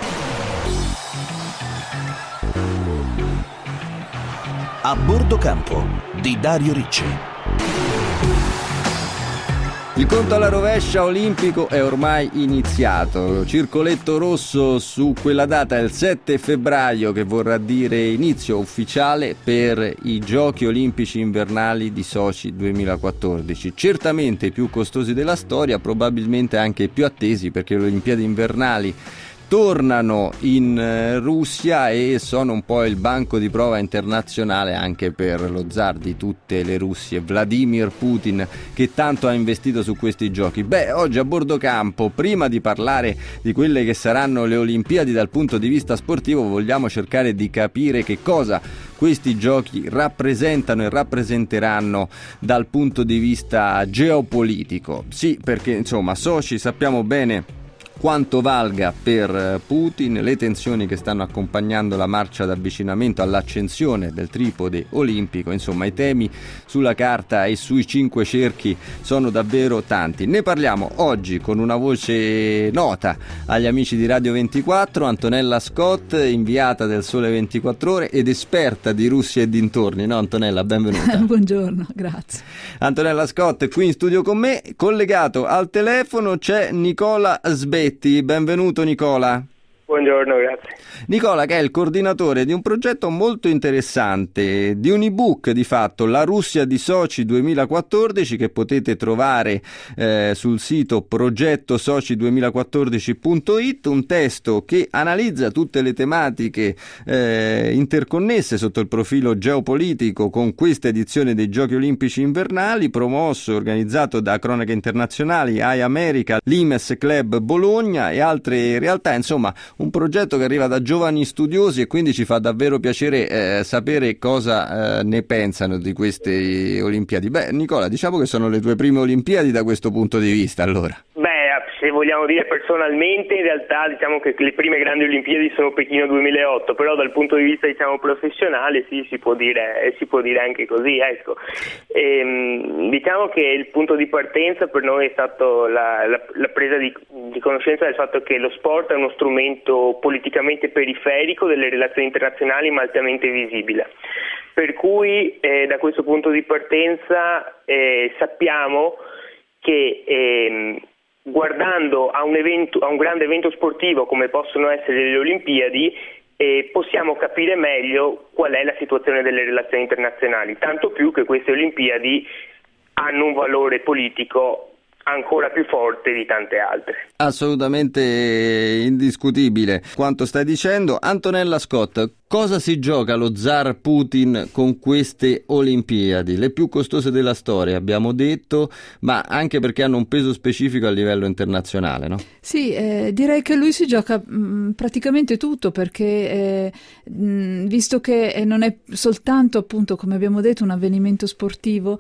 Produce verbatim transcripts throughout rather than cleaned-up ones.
A bordo campo di Dario Ricci. Il conto alla rovescia olimpico è ormai iniziato. Circoletto rosso su quella data, il sette febbraio, che vorrà dire inizio ufficiale per i Giochi Olimpici Invernali di Sochi duemilaquattordici. Certamente i più costosi della storia, probabilmente anche i più attesi, perché le Olimpiadi invernali tornano in Russia e sono un po' il banco di prova internazionale anche per lo zar di tutte le Russie, Vladimir Putin, che tanto ha investito su questi giochi. Beh, oggi a bordo campo, prima di parlare di quelle che saranno le Olimpiadi dal punto di vista sportivo, vogliamo cercare di capire che cosa questi giochi rappresentano e rappresenteranno dal punto di vista geopolitico. Sì, perché insomma Sochi sappiamo bene quanto valga per Putin, le tensioni che stanno accompagnando la marcia d'avvicinamento all'accensione del tripode olimpico, insomma i temi sulla carta e sui cinque cerchi sono davvero tanti. Ne parliamo oggi con una voce nota agli amici di Radio ventiquattro, Antonella Scott, inviata del Sole ventiquattro Ore ed esperta di Russia e dintorni, no Antonella? Benvenuta. Buongiorno, grazie. Antonella Scott qui in studio con me, collegato al telefono c'è Nicola Sbetti. Benvenuto Nicola. Buongiorno, grazie. Nicola, che è il coordinatore di un progetto molto interessante, di un ebook di fatto, La Russia di Sochi duemilaquattordici, che potete trovare eh, sul sito progetto sochi duemilaquattordici punto it, un testo che analizza tutte le tematiche eh, interconnesse sotto il profilo geopolitico con questa edizione dei Giochi Olimpici Invernali, promosso e organizzato da Cronache Internazionali, iAmerica, l'I M E S Club Bologna e altre realtà, insomma un progetto che arriva da giovani studiosi e quindi ci fa davvero piacere eh, sapere cosa eh, ne pensano di queste Olimpiadi. Beh, Nicola, diciamo che sono le tue prime Olimpiadi da questo punto di vista, allora. Beh, se vogliamo dire personalmente, in realtà diciamo che le prime grandi Olimpiadi sono Pechino duemilaotto, però dal punto di vista diciamo professionale sì, si può dire, si può dire anche così, ecco. E, diciamo che il punto di partenza per noi è stato la, la, la presa di, di conoscenza del fatto che lo sport è uno strumento politicamente periferico delle relazioni internazionali ma altamente visibile. Per cui eh, da questo punto di partenza eh, sappiamo che eh, guardando a un evento, a un grande evento sportivo come possono essere le Olimpiadi, eh, possiamo capire meglio qual è la situazione delle relazioni internazionali, tanto più che queste Olimpiadi hanno un valore politico ancora più forte di tante altre. Assolutamente indiscutibile quanto stai dicendo. Antonella Scott, cosa si gioca lo zar Putin con queste Olimpiadi? Le più costose della storia, abbiamo detto, ma anche perché hanno un peso specifico a livello internazionale, no? Sì, eh, direi che lui si gioca mh, praticamente tutto, perché eh, mh, visto che eh, non è soltanto, appunto, come abbiamo detto, un avvenimento sportivo,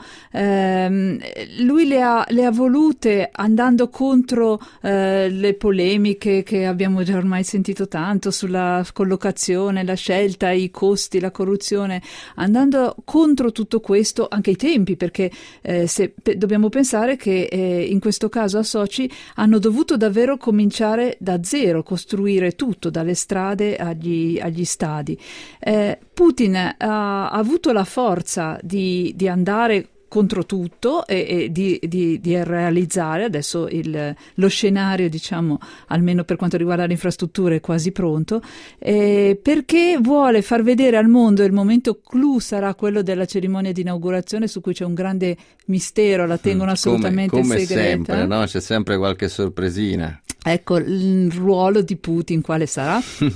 ehm, lui le ha, le ha volute andando contro eh, le polemiche che abbiamo già ormai sentito tanto sulla collocazione, la scelta, i costi, la corruzione, andando contro tutto questo, anche i tempi, perché eh, se, pe- dobbiamo pensare che eh, in questo caso a Sochi hanno dovuto davvero cominciare da zero, costruire tutto, dalle strade agli, agli stadi. Eh, Putin ha, ha avuto la forza di, di andare contro tutto e, e di, di, di realizzare adesso il, lo scenario, diciamo, almeno per quanto riguarda le infrastrutture, è quasi pronto, eh, perché vuole far vedere al mondo, il momento clou sarà quello della cerimonia di inaugurazione, su cui c'è un grande mistero, la tengono assolutamente come, come segreta. sempre, no? C'è sempre qualche sorpresina. Ecco, il ruolo di Putin quale sarà?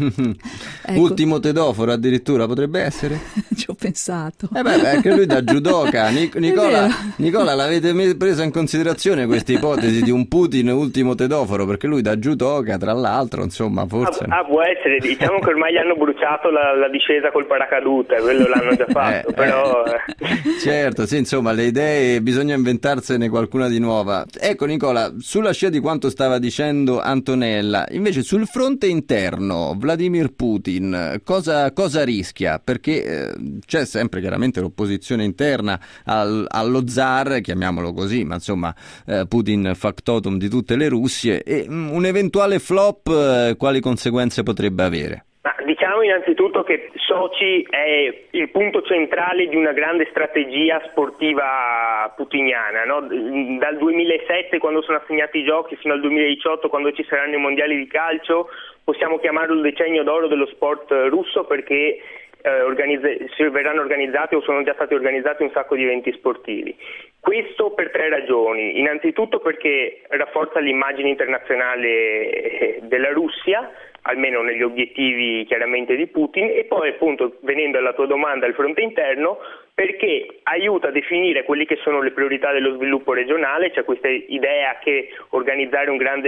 Ecco. Ultimo tedoforo addirittura potrebbe essere? Ci ho pensato. Eh beh, perché lui da judoka. Nic- Nicola, Nicola, l'avete presa in considerazione questa ipotesi di un Putin ultimo tedoforo? Perché lui da judoka, tra l'altro, insomma, forse... Ah, ah può essere, diciamo che ormai gli hanno bruciato la, la discesa col paracadute, quello l'hanno già fatto, eh, però... Eh. Certo, sì, insomma, le idee bisogna inventarsene qualcuna di nuova. Ecco Nicola, sulla scia di quanto stava dicendo ringrazio Antonella. Invece sul fronte interno Vladimir Putin cosa, cosa rischia? Perché eh, c'è sempre chiaramente l'opposizione interna al, allo zar, chiamiamolo così, ma insomma eh, Putin factotum di tutte le Russie, e mh, un eventuale flop eh, quali conseguenze potrebbe avere? Ma diciamo innanzitutto che Sochi è il punto centrale di una grande strategia sportiva putiniana, no? Dal duemilasette, quando sono assegnati i giochi, fino al duemiladiciotto, quando ci saranno i mondiali di calcio, possiamo chiamarlo il decennio d'oro dello sport russo, perché eh, organizz- si verranno organizzati o sono già stati organizzati un sacco di eventi sportivi. Questo per tre ragioni. Innanzitutto perché rafforza l'immagine internazionale della Russia, almeno negli obiettivi chiaramente di Putin, e poi appunto, venendo alla tua domanda, al fronte interno, perché aiuta a definire quelle che sono le priorità dello sviluppo regionale. C'è questa idea che organizzare un grande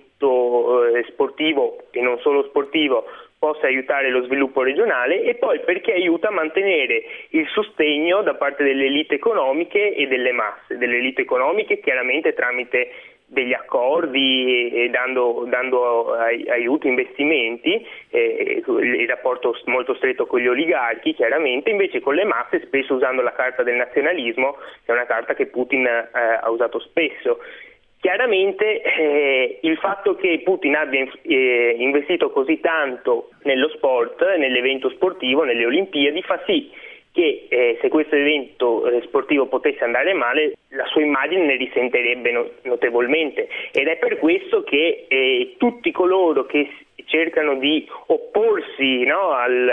evento eh, sportivo, e non solo sportivo, possa aiutare lo sviluppo regionale, e poi perché aiuta a mantenere il sostegno da parte delle elite economiche e delle masse, delle elite economiche chiaramente tramite degli accordi e dando, dando aiuti, investimenti, eh, il rapporto molto stretto con gli oligarchi chiaramente, invece con le masse spesso usando la carta del nazionalismo, che è una carta che Putin eh, ha usato spesso. Chiaramente eh, il fatto che Putin abbia eh, investito così tanto nello sport, nell'evento sportivo, nelle Olimpiadi, fa sì che eh, se questo evento eh, sportivo potesse andare male, la sua immagine ne risentirebbe no- notevolmente, ed è per questo che eh, tutti coloro che cercano di opporsi, no, al,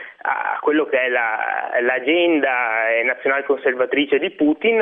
a quello che è la, l'agenda nazionalconservatrice di Putin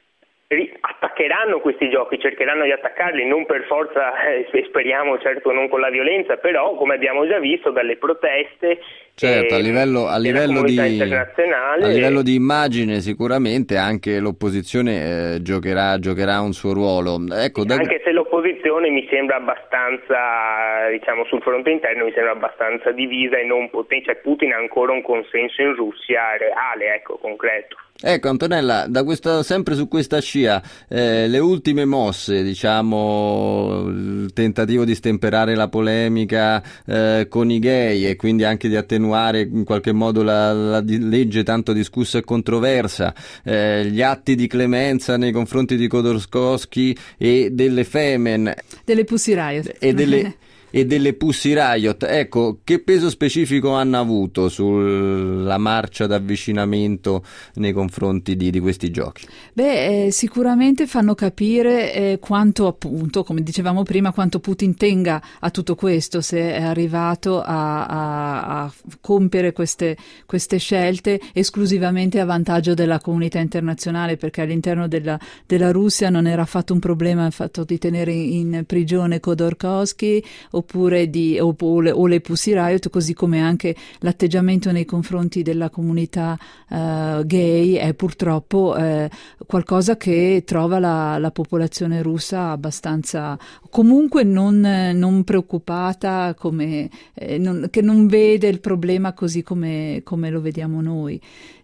attaccheranno questi giochi, cercheranno di attaccarli, non per forza, eh, speriamo certo non con la violenza, però come abbiamo già visto dalle proteste, certo, eh, a livello, a livello di internazionale, a livello di immagine sicuramente anche l'opposizione eh, giocherà, giocherà un suo ruolo. Ecco, da... anche se l'opposizione mi sembra abbastanza, diciamo, sul fronte interno mi sembra abbastanza divisa e non potente, cioè Putin ha ancora un consenso in Russia reale, ecco, concreto. Ecco Antonella, da questa, sempre su questa scia, eh, le ultime mosse, diciamo, il tentativo di stemperare la polemica eh, con i gay e quindi anche di attenuare in qualche modo la, la di, legge tanto discussa e controversa, eh, gli atti di clemenza nei confronti di Khodorkovsky e delle Femen, delle Pussy Riot e delle e delle Pussy Riot, ecco, che peso specifico hanno avuto sulla marcia d'avvicinamento nei confronti di, di questi giochi? Beh, eh, sicuramente fanno capire eh, quanto, appunto, come dicevamo prima, quanto Putin tenga a tutto questo, se è arrivato a, a, a compiere queste, queste scelte esclusivamente a vantaggio della comunità internazionale, perché all'interno della, della Russia non era affatto un problema il fatto di tenere in prigione Khodorkovsky oppure di, o, o, le, o le Pussy Riot, così come anche l'atteggiamento nei confronti della comunità uh, gay è purtroppo eh, qualcosa che trova la, la popolazione russa abbastanza, comunque non, non preoccupata, come, eh, non, che non vede il problema così come, come lo vediamo noi.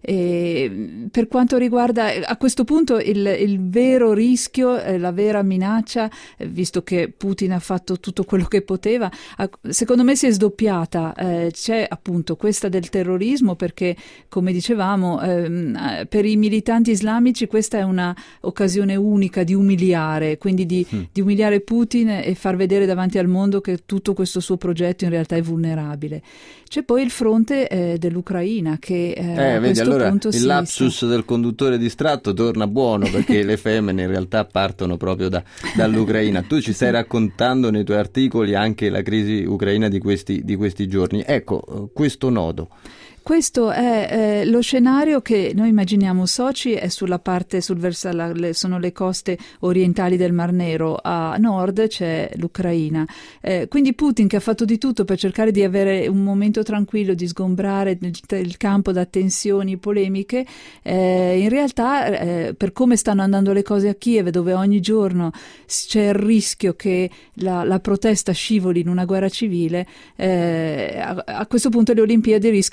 E per quanto riguarda a questo punto il, il vero rischio, eh, la vera minaccia, eh, visto che Putin ha fatto tutto quello che poteva, ha, secondo me si è sdoppiata. Eh, c'è appunto questa del terrorismo, perché come dicevamo ehm, per i militanti islamici questa è una occasione unica di umiliare, quindi di, mm. di umiliare Putin e far vedere davanti al mondo che tutto questo suo progetto in realtà è vulnerabile. C'è poi il fronte eh, dell'Ucraina che eh, eh, a vedi, questo allora punto il si lapsus sta... del conduttore distratto torna buono, perché le femmine in realtà partono proprio da, dall'Ucraina. Tu ci stai raccontando nei tuoi articoli anche la crisi ucraina di questi, di questi giorni. Ecco, questo nodo. Questo è eh, lo scenario che noi immaginiamo. Sochi è sulla parte, sul versa, la, le, sono le coste orientali del Mar Nero, a nord c'è l'Ucraina. Eh, quindi Putin, che ha fatto di tutto per cercare di avere un momento tranquillo, di sgombrare il, il campo da tensioni polemiche, eh, in realtà eh, per come stanno andando le cose a Kiev, dove ogni giorno c'è il rischio che la, la protesta scivoli in una guerra civile, eh, a, a questo punto le Olimpiadi rischiano di svolgere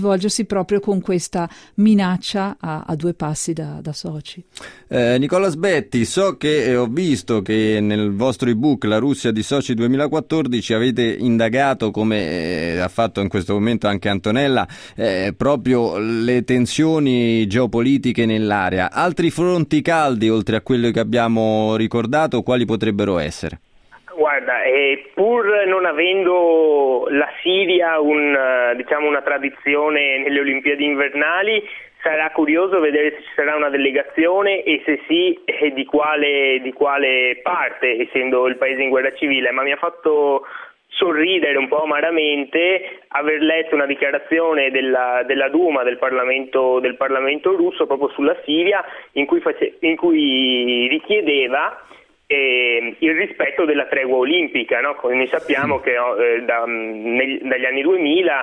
svolgersi proprio con questa minaccia a, a due passi da, da Sochi. Eh, Nicola Sbetti, so che eh, ho visto che nel vostro ebook La Russia di Sochi duemilaquattordici avete indagato, come eh, ha fatto in questo momento anche Antonella, eh, proprio le tensioni geopolitiche nell'area. Altri fronti caldi, oltre a quello che abbiamo ricordato, quali potrebbero essere? Guarda, eh, pur non avendo la Siria un, diciamo, una tradizione nelle Olimpiadi invernali, sarà curioso vedere se ci sarà una delegazione e se sì, eh, di quale, di quale parte, essendo il paese in guerra civile, ma mi ha fatto sorridere un po' amaramente aver letto una dichiarazione della, della Duma, del Parlamento, del Parlamento russo, proprio sulla Siria, in cui, face, in cui richiedeva eh, il rispetto della tregua olimpica, no? Come noi sappiamo che eh, da, neg, dagli anni duemila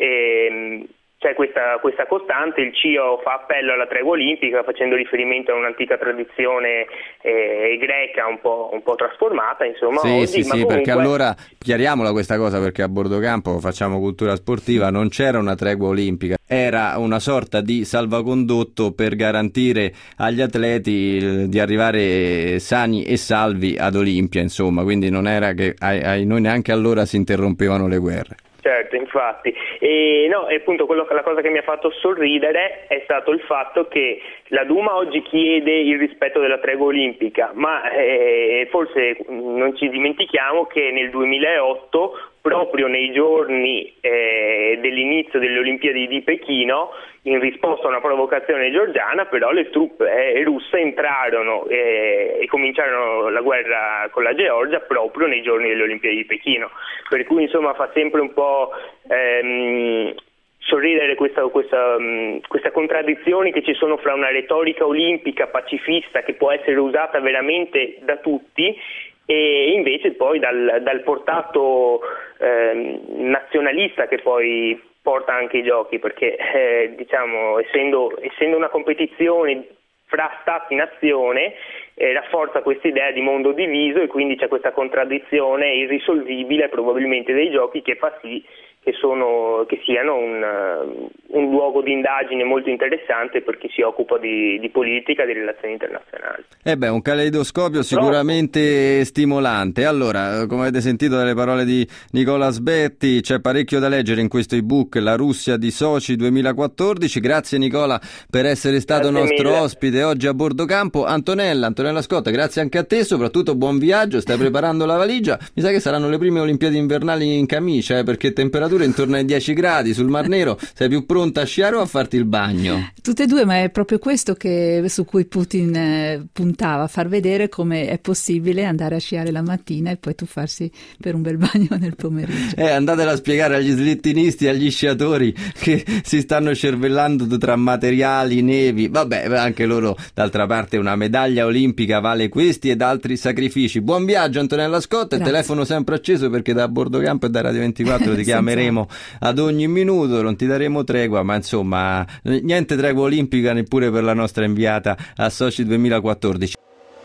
eh, c'è questa, questa costante, il C I O fa appello alla tregua olimpica facendo riferimento a un'antica tradizione eh, greca un po', un po' trasformata, insomma. Sì, oggi, sì, ma sì, comunque... perché allora chiariamola questa cosa, perché a bordo campo facciamo cultura sportiva, non c'era una tregua olimpica, era una sorta di salvacondotto per garantire agli atleti di arrivare sani e salvi ad Olimpia, insomma, quindi non era che ai, ai noi neanche allora si interrompevano le guerre. Certo, infatti. E no, e appunto quello, la cosa che mi ha fatto sorridere è stato il fatto che la Duma oggi chiede il rispetto della tregua olimpica, ma eh, forse non ci dimentichiamo che nel duemilaotto, proprio nei giorni eh, dell'inizio delle Olimpiadi di Pechino, in risposta a una provocazione georgiana, però le truppe eh, russe entrarono eh, e cominciarono la guerra con la Georgia proprio nei giorni delle Olimpiadi di Pechino, per cui insomma fa sempre un po' ehm, sorridere questa, questa, mh, questa contraddizione che ci sono fra una retorica olimpica pacifista che può essere usata veramente da tutti e invece poi dal, dal portato eh, nazionalista che poi porta anche i giochi, perché eh, diciamo essendo, essendo una competizione fra stati-nazione eh, rafforza questa idea di mondo diviso e quindi c'è questa contraddizione irrisolvibile probabilmente dei giochi che fa sì che, sono, che siano un, un luogo di indagine molto interessante per chi si occupa di, di politica, di relazioni internazionali. Eh beh, un caleidoscopio sicuramente stimolante. Allora, come avete sentito dalle parole di Nicola Sbetti, c'è parecchio da leggere in questo ebook La Russia di Sochi duemilaquattordici. Grazie Nicola per essere stato grazie nostro mille. ospite oggi a bordo campo. Antonella, Antonella Scotta, grazie anche a te, soprattutto buon viaggio, stai preparando la valigia. Mi sa che saranno le prime Olimpiadi invernali in camicia, eh, perché temperatura intorno ai dieci gradi sul Mar Nero. Sei più pronta a sciare o a farti il bagno? Tutte e due, ma è proprio questo che, su cui Putin eh, puntava, far vedere come è possibile andare a sciare la mattina e poi tuffarsi per un bel bagno nel pomeriggio. Eh, andatela a spiegare agli slittinisti e agli sciatori che si stanno cervellando tra materiali, nevi. Vabbè, anche loro, d'altra parte, una medaglia olimpica vale questi ed altri sacrifici. Buon viaggio Antonella Scotta, il telefono sempre acceso perché da bordo campo e da Radio ventiquattro ti chiameremo ad ogni minuto, non ti daremo tregua, ma insomma niente tregua olimpica neppure per la nostra inviata a Sochi duemilaquattordici.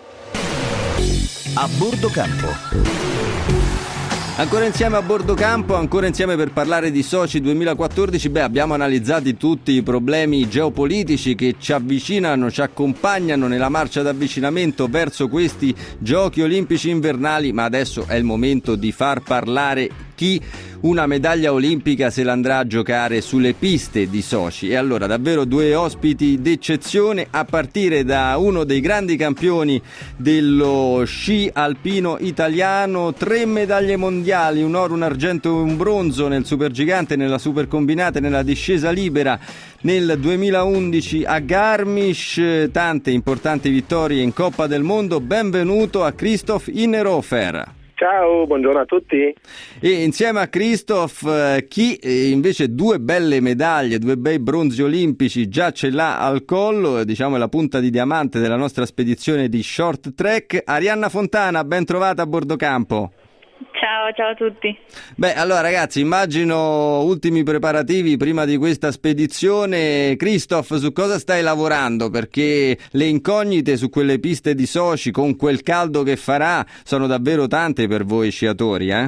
A bordo campo. Ancora insieme a bordo campo, ancora insieme per parlare di Sochi duemilaquattordici. Beh, abbiamo analizzato tutti i problemi geopolitici che ci avvicinano, ci accompagnano nella marcia d'avvicinamento verso questi giochi olimpici invernali, ma adesso è il momento di far parlare chi una medaglia olimpica se l'andrà a giocare sulle piste di Sochi. E allora davvero due ospiti d'eccezione, a partire da uno dei grandi campioni dello sci alpino italiano, tre medaglie mondiali, un oro, un argento e un bronzo nel supergigante, nella supercombinata e nella discesa libera nel duemilaundici a Garmisch, tante importanti vittorie in Coppa del Mondo. Benvenuto a Christoph Innerhofer. Ciao, buongiorno a tutti. E insieme a Christoph, eh, chi eh, invece due belle medaglie, due bei bronzi olimpici già ce l'ha al collo, diciamo è la punta di diamante della nostra spedizione di short track, Arianna Fontana, ben trovata a bordo campo. Ciao, ciao a tutti. Beh, allora ragazzi, immagino ultimi preparativi prima di questa spedizione. Christoph, su cosa stai lavorando? Perché le incognite su quelle piste di Sochi, con quel caldo che farà, sono davvero tante per voi sciatori, eh?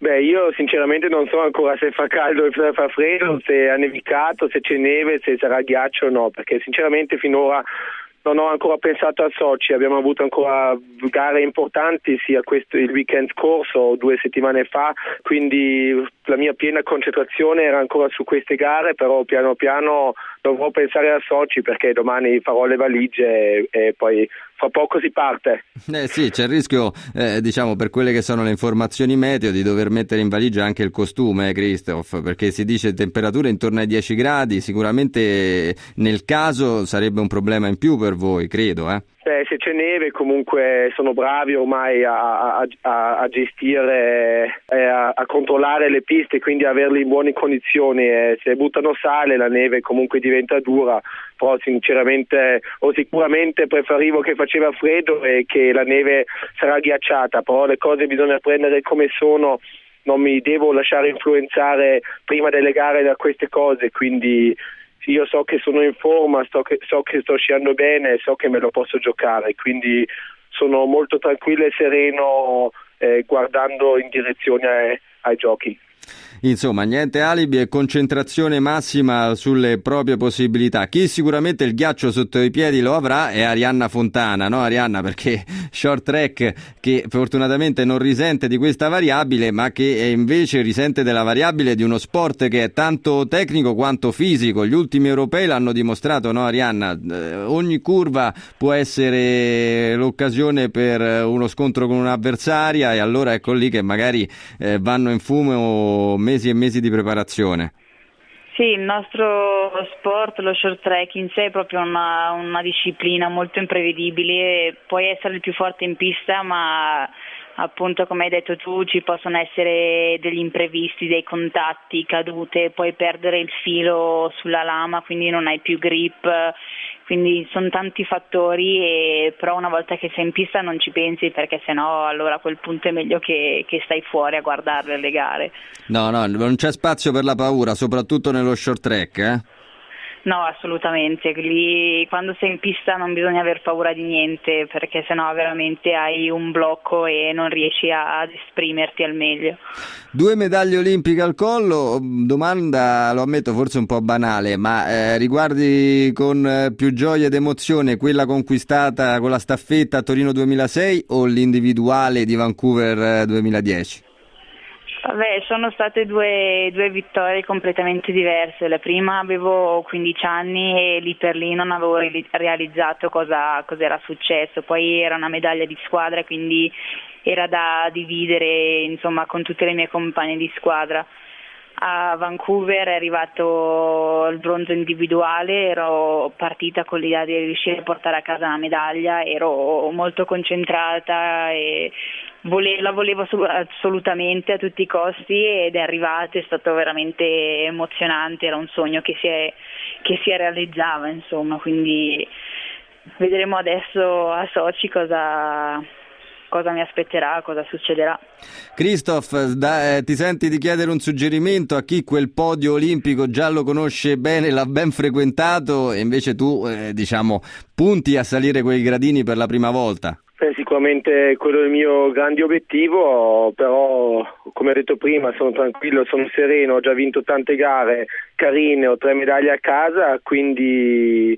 Beh, io sinceramente non so ancora se fa caldo o se fa freddo, se ha nevicato, se c'è neve, se sarà ghiaccio o no, perché sinceramente finora non ho ancora pensato a Sochi. Abbiamo avuto ancora gare importanti sia questo il weekend scorso o due settimane fa, quindi la mia piena concentrazione era ancora su queste gare, però piano piano dovrò pensare a Sochi perché domani farò le valigie e, e poi fra poco si parte. Eh sì, c'è il rischio, eh, diciamo, per quelle che sono le informazioni meteo, di dover mettere in valigia anche il costume, eh, Christoph, perché si dice temperature intorno ai dieci gradi, sicuramente nel caso sarebbe un problema in più per voi, credo, eh? Beh, se c'è neve comunque sono bravi ormai a, a, a, a gestire e a, a controllare le piste, quindi averle in buone condizioni. E se buttano sale la neve comunque diventa dura, però sinceramente o sicuramente preferivo che faceva freddo e che la neve sarà ghiacciata, però le cose bisogna prendere come sono, non mi devo lasciare influenzare prima delle gare da queste cose, quindi io so che sono in forma, so che, so che sto sciando bene, so che me lo posso giocare, quindi sono molto tranquillo e sereno eh, guardando in direzione ai, ai giochi. Insomma, niente alibi e concentrazione massima sulle proprie possibilità. Chi sicuramente il ghiaccio sotto i piedi lo avrà è Arianna Fontana, no Arianna? Perché short track che fortunatamente non risente di questa variabile, ma che invece risente della variabile di uno sport che è tanto tecnico quanto fisico. Gli ultimi europei l'hanno dimostrato, no Arianna? Eh, ogni curva può essere l'occasione per uno scontro con un'avversaria e allora ecco lì che magari eh, vanno in fumo mesi e mesi di preparazione. Sì, il nostro sport, lo short track in sé è proprio una, una disciplina molto imprevedibile. Puoi essere il più forte in pista, ma appunto come hai detto tu ci possono essere degli imprevisti, dei contatti, cadute, puoi perdere il filo sulla lama, quindi non hai più grip, quindi sono tanti fattori, e però una volta che sei in pista non ci pensi, perché sennò allora a quel punto è meglio che, che stai fuori a guardarle le gare. No, no, non c'è spazio per la paura, soprattutto nello short track, eh? No, assolutamente, lì quando sei in pista non bisogna aver paura di niente, perché sennò veramente hai un blocco e non riesci a, ad esprimerti al meglio. Due medaglie olimpiche al collo, domanda, lo ammetto, forse un po' banale, ma eh, riguardi con eh, più gioia ed emozione quella conquistata con la staffetta a Torino duemilasei o l'individuale di Vancouver eh, duemiladieci? Vabbè, sono state due, due vittorie completamente diverse. La prima avevo quindici anni e lì per lì non avevo realizzato cosa, cosa era successo. Poi era una medaglia di squadra, quindi era da dividere insomma con tutte le mie compagne di squadra. A Vancouver è arrivato il bronzo individuale, ero partita con l'idea di riuscire a portare a casa la medaglia, ero molto concentrata e vole- la volevo assolutamente a tutti i costi, ed è arrivato, è stato veramente emozionante, era un sogno che si, è, che si realizzava, insomma, quindi vedremo adesso a Sochi cosa... cosa mi aspetterà, cosa succederà. Christoph, da, eh, ti senti di chiedere un suggerimento a chi quel podio olimpico già lo conosce bene, l'ha ben frequentato, e invece tu eh, diciamo punti a salire quei gradini per la prima volta? Beh, sicuramente quello è il mio grande obiettivo, però come ho detto prima sono tranquillo, sono sereno, ho già vinto tante gare carine, ho tre medaglie a casa, quindi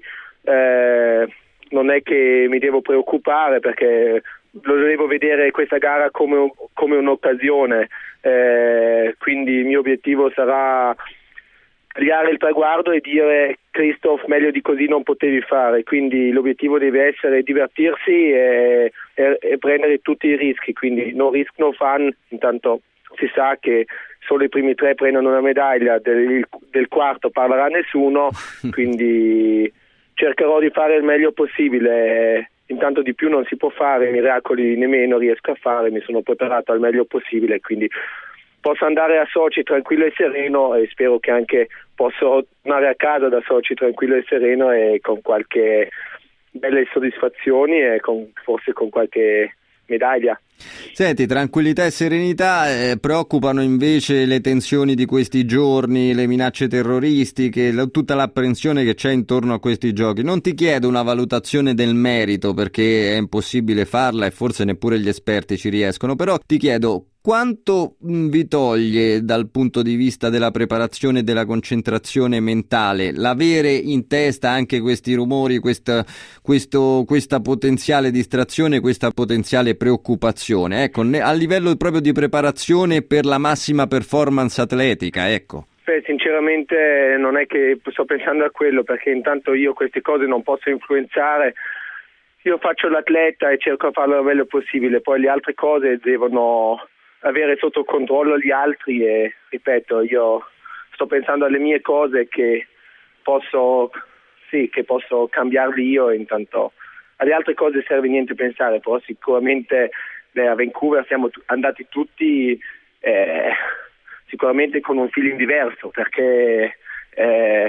eh, non è che mi devo preoccupare, perché lo devo vedere questa gara come, come un'occasione, eh, quindi il mio obiettivo sarà tagliare il traguardo e dire Christoph meglio di così non potevi fare, quindi l'obiettivo deve essere divertirsi e, e, e prendere tutti i rischi, quindi no risk no fun. Intanto si sa che solo i primi tre prendono una medaglia, del, del quarto parlerà nessuno, quindi cercherò di fare il meglio possibile. Intanto di più non si può fare, miracoli nemmeno riesco a fare, mi sono preparato al meglio possibile, quindi posso andare a Sochi tranquillo e sereno, e spero che anche posso tornare a casa da Sochi tranquillo e sereno e con qualche belle soddisfazioni e con, forse con qualche medaglia. Senti, tranquillità e serenità, eh, preoccupano invece le tensioni di questi giorni, le minacce terroristiche, la, tutta l'apprensione che c'è intorno a questi giochi. Non ti chiedo una valutazione del merito, perché è impossibile farla e forse neppure gli esperti ci riescono, però ti chiedo quanto mh, vi toglie dal punto di vista della preparazione e della concentrazione mentale l'avere in testa anche questi rumori, questa, questo, questa potenziale distrazione, questa potenziale preoccupazione, ecco, ne, a livello proprio di preparazione per la massima performance atletica, ecco? Beh, sinceramente non è che sto pensando a quello, perché intanto io queste cose non posso influenzare. Io faccio l'atleta e cerco di farlo il meglio possibile, poi le altre cose devono avere sotto controllo gli altri e, ripeto, io sto pensando alle mie cose che posso, sì, che posso cambiarli io, e intanto alle altre cose serve niente pensare, però sicuramente beh, a Vancouver siamo t- andati tutti eh, sicuramente con un feeling diverso, perché eh,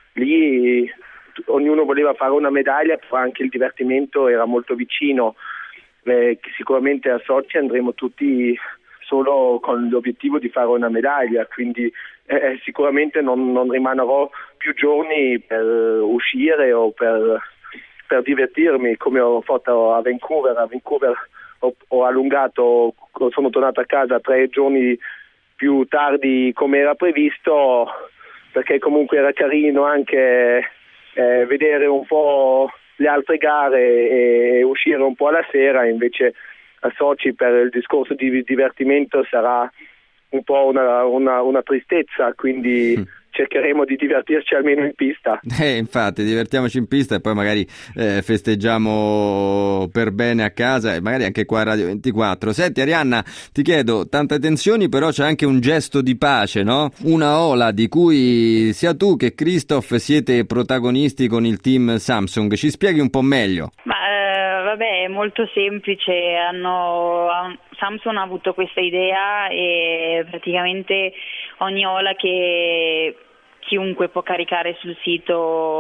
lì ognuno voleva fare una medaglia, però anche il divertimento era molto vicino. Eh, sicuramente a Sochi andremo tutti solo con l'obiettivo di fare una medaglia, quindi eh, sicuramente non, non rimanerò più giorni per uscire o per, per divertirmi come ho fatto a Vancouver. A Vancouver ho, ho allungato, sono tornato a casa tre giorni più tardi come era previsto, perché comunque era carino anche eh, vedere un po' le altre gare e uscire un po' alla sera. Invece a Sochi per il discorso di divertimento sarà un po' una, una, una tristezza, quindi mm. cercheremo di divertirci almeno in pista. Eh, infatti, divertiamoci in pista e poi magari eh, festeggiamo per bene a casa e magari anche qua a Radio ventiquattro. Senti Arianna, ti chiedo, tante tensioni, però c'è anche un gesto di pace, no? Una ola di cui sia tu che Christoph siete protagonisti con il team Samsung. Ci spieghi un po' meglio? Ma eh, vabbè, è molto semplice. Hanno Samsung ha avuto questa idea e praticamente ogni ola che chiunque può caricare sul sito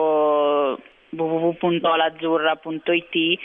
w w w punto olazzurra punto i t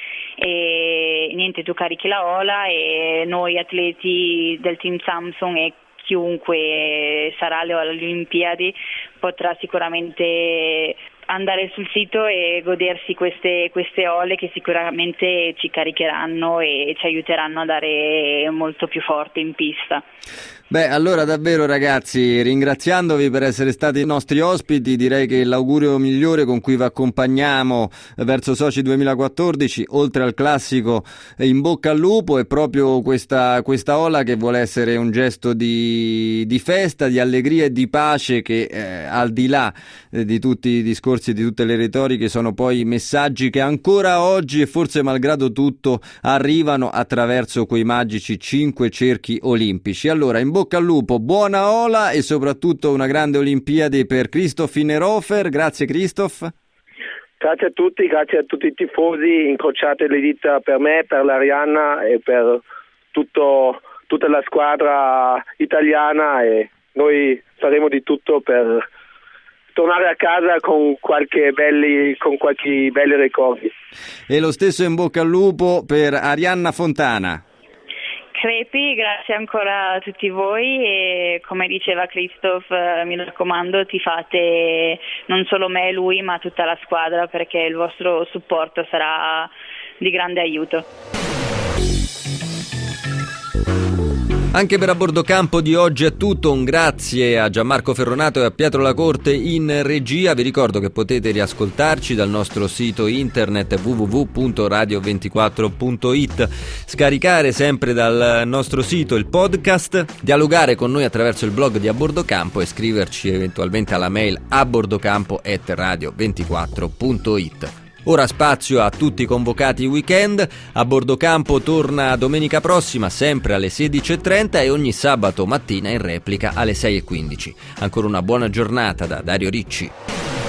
e niente, tu carichi la ola e noi atleti del team Samsung e chiunque sarà alle Olimpiadi potrà sicuramente andare sul sito e godersi queste, queste ole che sicuramente ci caricheranno e ci aiuteranno a dare molto più forte in pista. Beh, allora davvero ragazzi, ringraziandovi per essere stati i nostri ospiti, direi che l'augurio migliore con cui vi accompagniamo verso Sochi duemilaquattordici, oltre al classico in bocca al lupo, è proprio questa, questa ola che vuole essere un gesto di, di festa, di allegria e di pace che eh, al di là eh, di tutti i discorsi, di tutte le retoriche, sono poi messaggi che ancora oggi e forse malgrado tutto arrivano attraverso quei magici cinque cerchi olimpici. Allora, in bocca al lupo, buona ola e soprattutto una grande Olimpiade per Christoph Innerhofer. Grazie Christoph. Grazie a tutti, grazie a tutti i tifosi, incrociate le dita per me, per l'Arianna e per tutto, tutta la squadra italiana, e noi faremo di tutto per tornare a casa con qualche belli, con qualche belli ricordi. E lo stesso in bocca al lupo per Arianna Fontana. Crepi, grazie ancora a tutti voi e come diceva Christoph, eh, mi raccomando, tifate non solo me e lui ma tutta la squadra, perché il vostro supporto sarà di grande aiuto. Anche per A Bordo Campo di oggi è tutto, un grazie a Gianmarco Ferronato e a Pietro Lacorte in regia. Vi ricordo che potete riascoltarci dal nostro sito internet w w w punto radio ventiquattro punto i t, scaricare sempre dal nostro sito il podcast, dialogare con noi attraverso il blog di A Bordo Campo e scriverci eventualmente alla mail abordocampo chiocciola radio ventiquattro punto i t. Ora spazio a tutti i convocati weekend. A Bordo Campo torna domenica prossima sempre alle sedici e trenta e ogni sabato mattina in replica alle sei e quindici. Ancora una buona giornata da Dario Ricci.